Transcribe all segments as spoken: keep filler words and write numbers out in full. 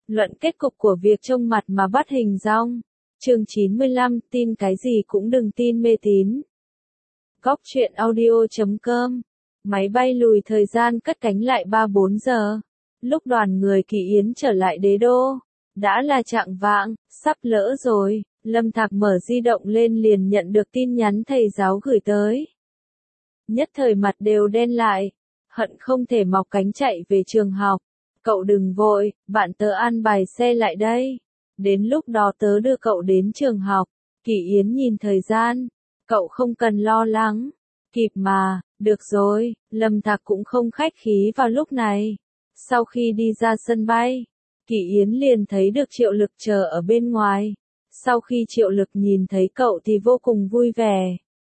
Luận kết cục của việc trông mặt mà bắt hình dong. Chương chín mươi lăm, tin cái gì cũng đừng tin mê tín. Góc truyện audio chấm com. Máy bay lùi thời gian cất cánh lại ba bốn giờ. Lúc đoàn người Kỳ Yến trở lại đế đô, đã là chạng vạng, sắp lỡ rồi. Lâm Thạc mở di động lên liền nhận được tin nhắn thầy giáo gửi tới. Nhất thời mặt đều đen lại, hận không thể mọc cánh chạy về trường học. Cậu đừng vội, bạn tớ an bài xe lại đây. Đến lúc đó tớ đưa cậu đến trường học. Kỳ Yến nhìn thời gian. Cậu không cần lo lắng. Kịp mà, được rồi, Lâm Thạc cũng không khách khí vào lúc này. Sau khi đi ra sân bay, Kỳ Yến liền thấy được Triệu Lực chờ ở bên ngoài. Sau khi Triệu Lực nhìn thấy cậu thì vô cùng vui vẻ.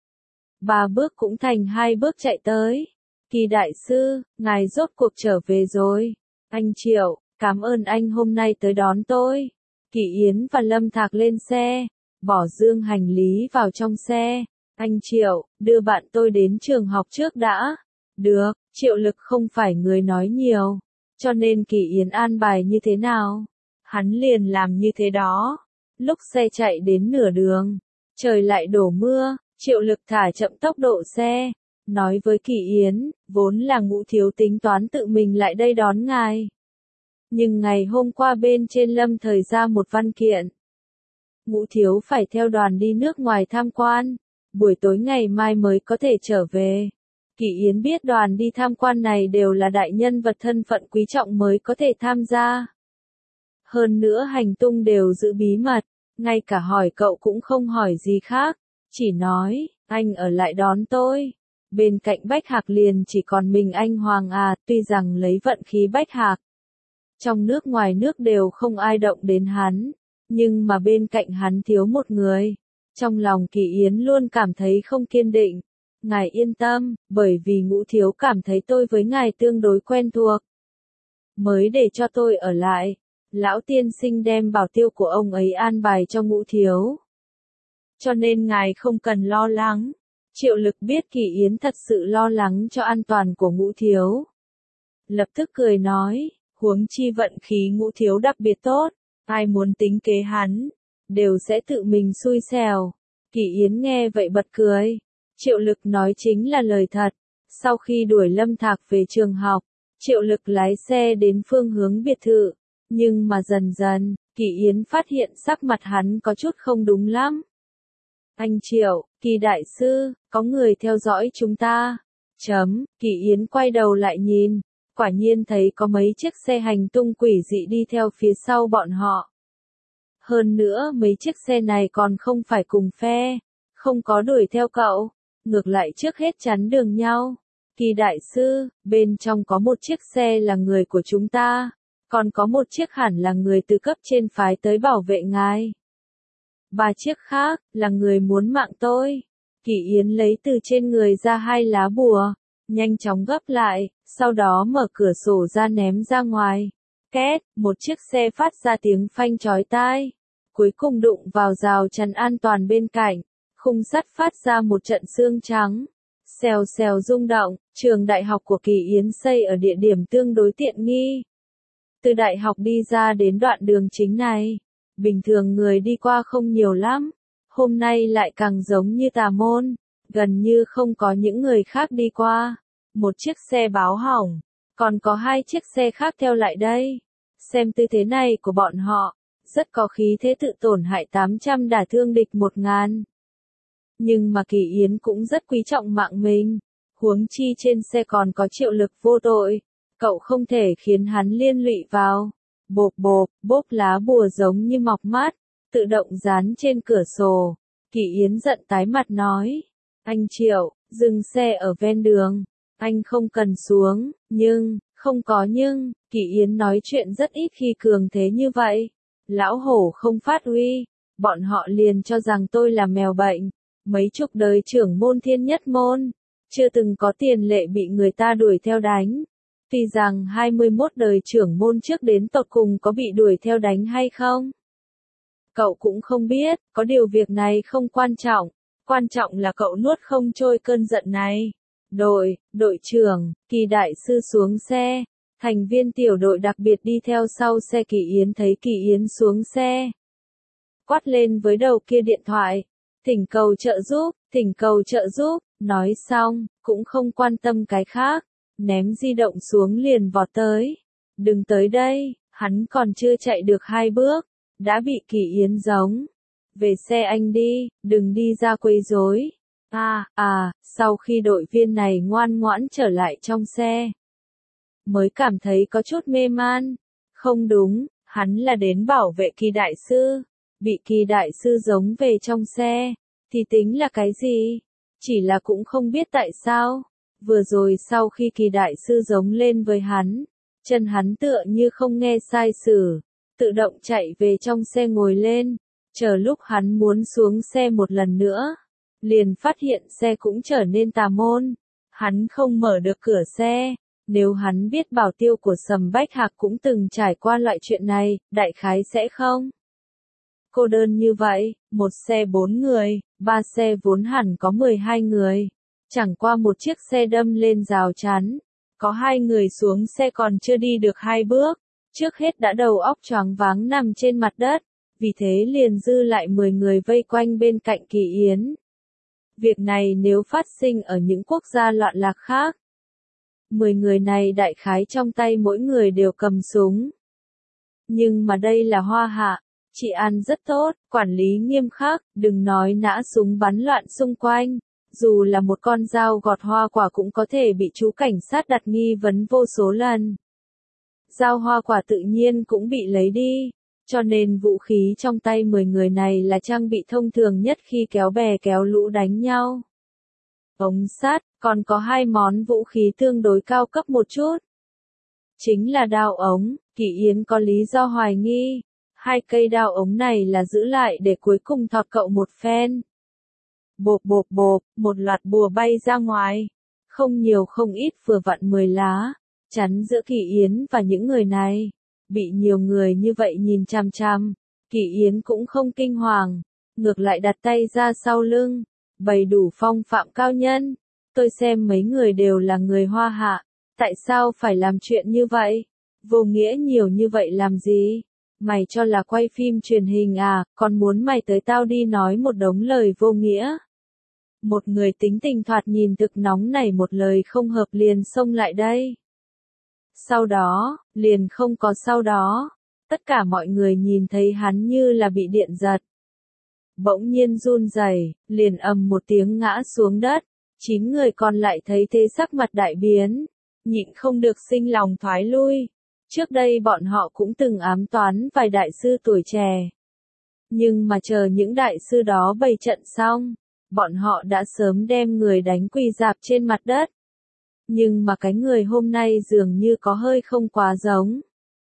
Ba bước cũng thành hai bước chạy tới. Kỳ đại sư, ngài rốt cuộc trở về rồi. Anh Triệu, cảm ơn anh hôm nay tới đón tôi. Kỳ Yến và Lâm Thạc lên xe, bỏ dương hành lý vào trong xe. Anh Triệu, đưa bạn tôi đến trường học trước đã. Được, Triệu Lực không phải người nói nhiều, cho nên Kỳ Yến an bài như thế nào, hắn liền làm như thế đó. Lúc xe chạy đến nửa đường, trời lại đổ mưa, Triệu Lực thả chậm tốc độ xe, nói với Kỳ Yến, vốn là Ngũ Thiếu tính toán tự mình lại đây đón ngài. Nhưng ngày hôm qua bên trên Lâm thời ra một văn kiện. Ngũ Thiếu phải theo đoàn đi nước ngoài tham quan, buổi tối ngày mai mới có thể trở về. Kỳ Yến biết đoàn đi tham quan này đều là đại nhân vật thân phận quý trọng mới có thể tham gia. Hơn nữa hành tung đều giữ bí mật, ngay cả hỏi cậu cũng không hỏi gì khác, chỉ nói, anh ở lại đón tôi. Bên cạnh Bách Hạc liền chỉ còn mình anh Hoàng à, tuy rằng lấy vận khí Bách Hạc. Trong nước ngoài nước đều không ai động đến hắn, nhưng mà bên cạnh hắn thiếu một người. Trong lòng Kỳ Yến luôn cảm thấy không kiên định. Ngài yên tâm, bởi vì Ngũ Thiếu cảm thấy tôi với ngài tương đối quen thuộc, mới để cho tôi ở lại. Lão tiên sinh đem bảo tiêu của ông ấy an bài cho Ngũ Thiếu, cho nên ngài không cần lo lắng. Triệu Lực biết Kỳ Yến thật sự lo lắng cho an toàn của Ngũ Thiếu, lập tức cười nói, huống chi vận khí Ngũ Thiếu đặc biệt tốt, ai muốn tính kế hắn, đều sẽ tự mình xui xẻo. Kỳ Yến nghe vậy bật cười. Triệu Lực nói chính là lời thật. Sau khi đuổi Lâm Thạc về trường học, Triệu Lực lái xe đến phương hướng biệt thự. Nhưng mà dần dần, Kỳ Yến phát hiện sắc mặt hắn có chút không đúng lắm. Anh Triệu, Kỳ đại sư, có người theo dõi chúng ta. Chấm, Kỳ Yến quay đầu lại nhìn, quả nhiên thấy có mấy chiếc xe hành tung quỷ dị đi theo phía sau bọn họ. Hơn nữa mấy chiếc xe này còn không phải cùng phe, không có đuổi theo cậu, ngược lại trước hết chắn đường nhau. Kỳ đại sư, bên trong có một chiếc xe là người của chúng ta, còn có một chiếc hẳn là người từ cấp trên phái tới bảo vệ ngài. Ba chiếc khác, là người muốn mạng tôi. Kỳ Yến lấy từ trên người ra hai lá bùa, nhanh chóng gấp lại, sau đó mở cửa sổ ra ném ra ngoài. Két, một chiếc xe phát ra tiếng phanh chói tai, cuối cùng đụng vào rào chắn an toàn bên cạnh, khung sắt phát ra một trận xương trắng. Xèo xèo rung động, trường đại học của Kỳ Yến xây ở địa điểm tương đối tiện nghi. Từ đại học đi ra đến đoạn đường chính này, bình thường người đi qua không nhiều lắm, hôm nay lại càng giống như tà môn, gần như không có những người khác đi qua. Một chiếc xe báo hỏng, còn có hai chiếc xe khác theo lại đây. Xem tư thế này của bọn họ, rất có khí thế tự tổn hại tám trăm đả thương địch một ngàn. Nhưng mà Kỳ Yến cũng rất quý trọng mạng mình, huống chi trên xe còn có Triệu Lực vô tội, cậu không thể khiến hắn liên lụy vào. Bộp bộp, bốp lá bùa giống như mọc mát, tự động dán trên cửa sổ. Kỳ Yến giận tái mặt nói, anh Triệu, dừng xe ở ven đường, anh không cần xuống, nhưng, không có nhưng, Kỳ Yến nói chuyện rất ít khi cường thế như vậy. Lão hổ không phát uy, bọn họ liền cho rằng tôi là mèo bệnh. Mấy chục đời trưởng môn thiên nhất môn, chưa từng có tiền lệ bị người ta đuổi theo đánh. Tuy rằng hai mươi mốt đời trưởng môn trước đến tột cùng có bị đuổi theo đánh hay không, cậu cũng không biết, có điều việc này không quan trọng, quan trọng là cậu nuốt không trôi cơn giận này. Đội, đội trưởng, Kỳ đại sư xuống xe, Thành viên tiểu đội đặc biệt đi theo sau xe Kỳ Yến thấy Kỳ Yến xuống xe. Quát lên với đầu kia điện thoại. Thỉnh cầu trợ giúp, thỉnh cầu trợ giúp, nói xong, cũng không quan tâm cái khác. Ném di động xuống liền vọt tới. Đừng tới đây, hắn còn chưa chạy được hai bước. Đã bị Kỳ Yến giống. Về xe anh đi, đừng đi ra quấy rối. À, à, sau khi đội viên này ngoan ngoãn trở lại trong xe. Mới cảm thấy có chút mê man. Không đúng, hắn là đến bảo vệ Kỳ đại sư. Bị Kỳ đại sư giống về trong xe. Thì tính là cái gì? Chỉ là cũng không biết tại sao. Vừa rồi sau khi Kỳ đại sư giống lên với hắn. Chân hắn tựa như không nghe sai sử. Tự động chạy về trong xe ngồi lên. Chờ lúc hắn muốn xuống xe một lần nữa. Liền phát hiện xe cũng trở nên tà môn. Hắn không mở được cửa xe. Nếu hắn biết bảo tiêu của Sầm Bách Hạc cũng từng trải qua loại chuyện này, đại khái sẽ không. Cô đơn như vậy, một xe bốn người, ba xe vốn hẳn có mười hai người. Chẳng qua một chiếc xe đâm lên rào chắn. Có hai người xuống xe còn chưa đi được hai bước. Trước hết đã đầu óc choáng váng nằm trên mặt đất. Vì thế liền dư lại mười người vây quanh bên cạnh Kỳ Yến. Việc này nếu phát sinh ở những quốc gia loạn lạc khác. mười người này đại khái trong tay mỗi người đều cầm súng. Nhưng mà đây là Hoa Hạ. Trị an rất tốt, quản lý nghiêm khắc, đừng nói nã súng bắn loạn xung quanh. Dù là một con dao gọt hoa quả cũng có thể bị chú cảnh sát đặt nghi vấn vô số lần. Dao hoa quả tự nhiên cũng bị lấy đi. Cho nên vũ khí trong tay mười người này là trang bị thông thường nhất khi kéo bè kéo lũ đánh nhau. Ống sắt, còn có hai món vũ khí tương đối cao cấp một chút. Chính là đao ống, Kỳ Yến có lý do hoài nghi. Hai cây đao ống này là giữ lại để cuối cùng thọt cậu một phen. Bộp bộp bộp, một loạt bùa bay ra ngoài. Không nhiều không ít vừa vặn mười lá. Chắn giữa Kỳ Yến và những người này. Bị nhiều người như vậy nhìn chằm chằm. Kỳ Yến cũng không kinh hoàng. Ngược lại đặt tay ra sau lưng. Bày đủ phong phạm cao nhân. Tôi xem mấy người đều là người Hoa Hạ. Tại sao phải làm chuyện như vậy? Vô nghĩa nhiều như vậy làm gì? Mày cho là quay phim truyền hình à, còn muốn mày tới tao đi nói một đống lời vô nghĩa. Một người tính tình thoạt nhìn thực nóng nảy một lời không hợp liền xông lại đây. Sau đó, liền không có sau đó. Tất cả mọi người nhìn thấy hắn như là bị điện giật. Bỗng nhiên run rẩy, liền ầm một tiếng ngã xuống đất. Chín người còn lại thấy thế sắc mặt đại biến. Nhịn không được sinh lòng thoái lui. Trước đây bọn họ cũng từng ám toán vài đại sư tuổi trẻ. Nhưng mà chờ những đại sư đó bày trận xong, bọn họ đã sớm đem người đánh quỳ rạp trên mặt đất. Nhưng mà cái người hôm nay dường như có hơi không quá giống.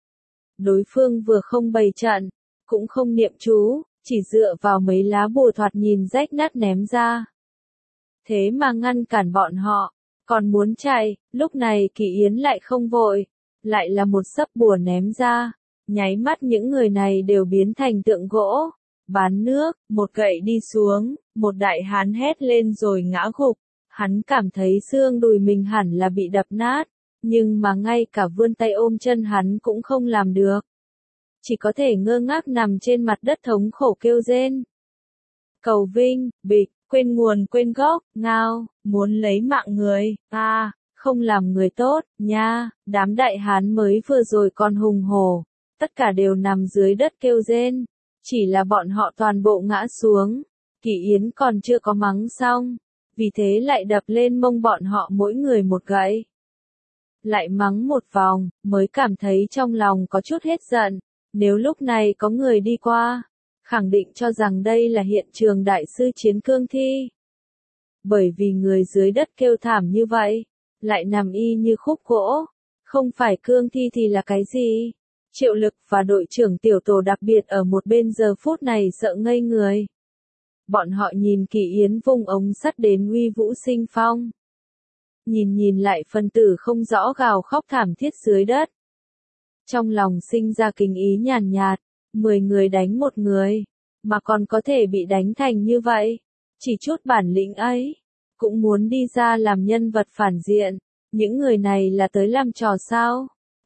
Đối phương vừa không bày trận, cũng không niệm chú, chỉ dựa vào mấy lá bùa thoạt nhìn rách nát ném ra. Thế mà ngăn cản bọn họ, còn muốn chạy, lúc này Kỳ Yến lại không vội. Lại là một sấp bùa ném ra, nháy mắt những người này đều biến thành tượng gỗ. Bán nước, một gậy đi xuống, một đại hán hét lên rồi ngã gục. Hắn cảm thấy xương đùi mình hẳn là bị đập nát, nhưng mà ngay cả vươn tay ôm chân hắn cũng không làm được. Chỉ có thể ngơ ngác nằm trên mặt đất thống khổ kêu rên. Cầu vinh, bịch, quên nguồn quên gốc, ngao, muốn lấy mạng người, à. Không làm người tốt, nha, đám đại hán mới vừa rồi còn hùng hổ, tất cả đều nằm dưới đất kêu rên, chỉ là bọn họ toàn bộ ngã xuống, Kỳ Yến còn chưa có mắng xong, vì thế lại đập lên mông bọn họ mỗi người một gậy. Lại mắng một vòng, mới cảm thấy trong lòng có chút hết giận, nếu lúc này có người đi qua, khẳng định cho rằng đây là hiện trường đại sư chiến cương thi. Bởi vì người dưới đất kêu thảm như vậy. Lại nằm y như khúc gỗ, không phải cương thi thì là cái gì? Triệu Lực và đội trưởng tiểu tổ đặc biệt ở một bên giờ phút này sợ ngây người. Bọn họ nhìn Kỳ Yến vung ống sắt đến uy vũ sinh phong. Nhìn nhìn lại phân tử không rõ gào khóc thảm thiết dưới đất. Trong lòng sinh ra kinh ý nhàn nhạt, mười người đánh một người, mà còn có thể bị đánh thành như vậy. Chỉ chút bản lĩnh ấy. Cũng muốn đi ra làm nhân vật phản diện, những người này là tới làm trò sao?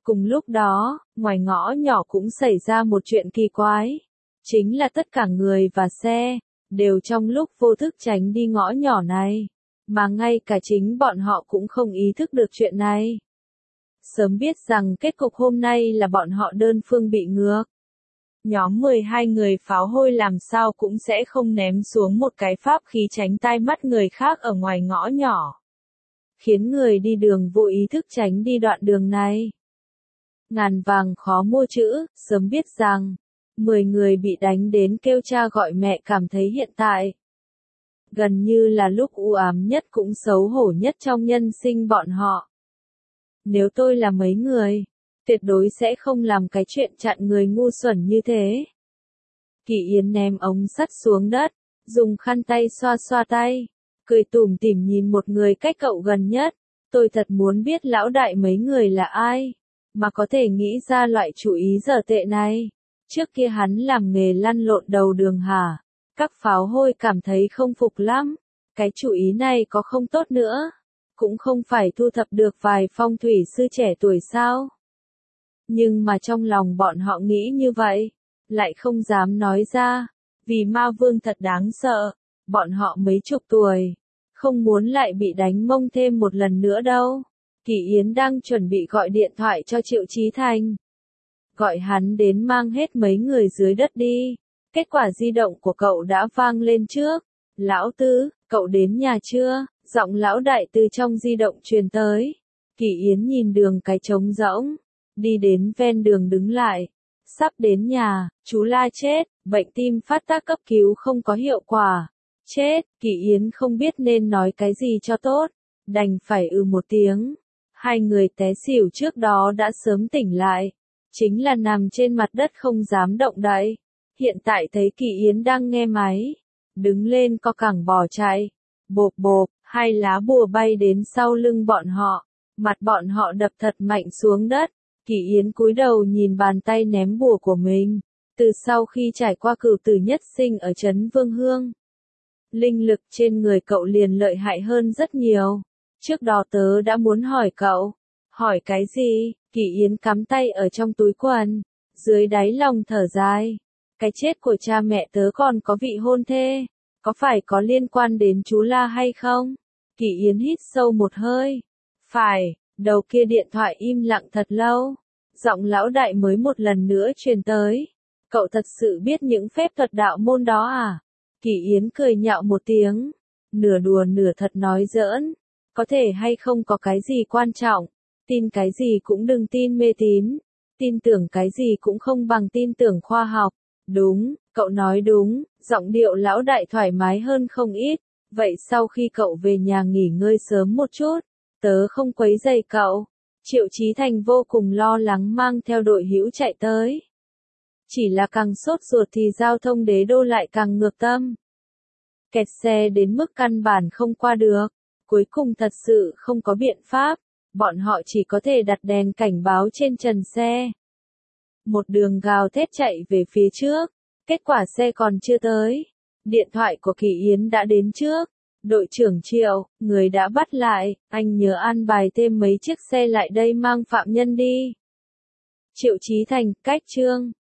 Cùng lúc đó, ngoài ngõ nhỏ cũng xảy ra một chuyện kỳ quái. Chính là tất cả người và xe, đều trong lúc vô thức tránh đi ngõ nhỏ này. Mà ngay cả chính bọn họ cũng không ý thức được chuyện này. Sớm biết rằng kết cục hôm nay là bọn họ đơn phương bị ngược. Nhóm mười hai người pháo hôi làm sao cũng sẽ không ném xuống một cái pháp khí tránh tai mắt người khác ở ngoài ngõ nhỏ. Khiến người đi đường vô ý thức tránh đi đoạn đường này. Ngàn vàng khó mua chữ, sớm biết rằng, mười người bị đánh đến kêu cha gọi mẹ cảm thấy hiện tại. Gần như là lúc u ám nhất cũng xấu hổ nhất trong nhân sinh bọn họ. Nếu tôi là mấy người, tuyệt đối sẽ không làm cái chuyện chặn người ngu xuẩn như thế. Kỳ Yến ném ống sắt xuống đất, dùng khăn tay xoa xoa tay, cười tủm tỉm nhìn một người cách cậu gần nhất. Tôi thật muốn biết lão đại mấy người là ai, mà có thể nghĩ ra loại chủ ý dở tệ này. Trước kia hắn làm nghề lăn lộn đầu đường hả? Các pháo hôi cảm thấy không phục lắm. Cái chủ ý này có không tốt nữa. Cũng không phải thu thập được vài phong thủy sư trẻ tuổi sao? Nhưng mà trong lòng bọn họ nghĩ như vậy, lại không dám nói ra, vì ma vương thật đáng sợ, bọn họ mấy chục tuổi, không muốn lại bị đánh mông thêm một lần nữa đâu. Kỳ Yến đang chuẩn bị gọi điện thoại cho Triệu Chí Thành. Gọi hắn đến mang hết mấy người dưới đất đi. Kết quả di động của cậu đã vang lên trước. Lão Tư, cậu đến nhà chưa? Giọng lão đại từ trong di động truyền tới. Kỳ Yến nhìn đường cái trống rỗng, đi đến ven đường đứng lại. Sắp đến nhà, chú la chết, bệnh tim phát tác cấp cứu không có hiệu quả. Chết, Kỳ Yến không biết nên nói cái gì cho tốt, đành phải ừ một tiếng. Hai người té xỉu trước đó đã sớm tỉnh lại, chính là nằm trên mặt đất không dám động đậy. Hiện tại thấy Kỳ Yến đang nghe máy, đứng lên co cẳng bỏ chạy. Bộp bộp, hai lá bùa bay đến sau lưng bọn họ, mặt bọn họ đập thật mạnh xuống đất. Kỳ Yến cúi đầu nhìn bàn tay ném bùa của mình, từ sau khi trải qua cửu tử nhất sinh ở trấn Vương Hương. Linh lực trên người cậu liền lợi hại hơn rất nhiều. Trước đó tớ đã muốn hỏi cậu. Hỏi cái gì? Kỳ Yến cắm tay ở trong túi quần, dưới đáy lòng thở dài. Cái chết của cha mẹ tớ còn có vị hôn thê, có phải có liên quan đến chú La hay không? Kỳ Yến hít sâu một hơi. Phải, đầu kia điện thoại im lặng thật lâu. Giọng lão đại mới một lần nữa truyền tới. Cậu thật sự biết những phép thuật đạo môn đó à? Kỳ Yến cười nhạo một tiếng, nửa đùa nửa thật nói giỡn. Có thể hay không có cái gì quan trọng, tin cái gì cũng đừng tin mê tín, tin tưởng cái gì cũng không bằng tin tưởng khoa học. Đúng, cậu nói đúng, giọng điệu lão đại thoải mái hơn không ít. Vậy sau khi cậu về nhà nghỉ ngơi sớm một chút, tớ không quấy rầy cậu. Triệu Chí Thành vô cùng lo lắng mang theo đội hữu chạy tới. Chỉ là càng sốt ruột thì giao thông đế đô lại càng ngược tâm. Kẹt xe đến mức căn bản không qua được. Cuối cùng thật sự không có biện pháp, bọn họ chỉ có thể đặt đèn cảnh báo trên trần xe. Một đường gào thét chạy về phía trước, kết quả xe còn chưa tới. Điện thoại của Kỳ Yến đã đến trước. Đội trưởng Triệu, người đã bắt lại, anh nhớ an bài thêm mấy chiếc xe lại đây mang phạm nhân đi. Triệu Chí Thành, cách trương.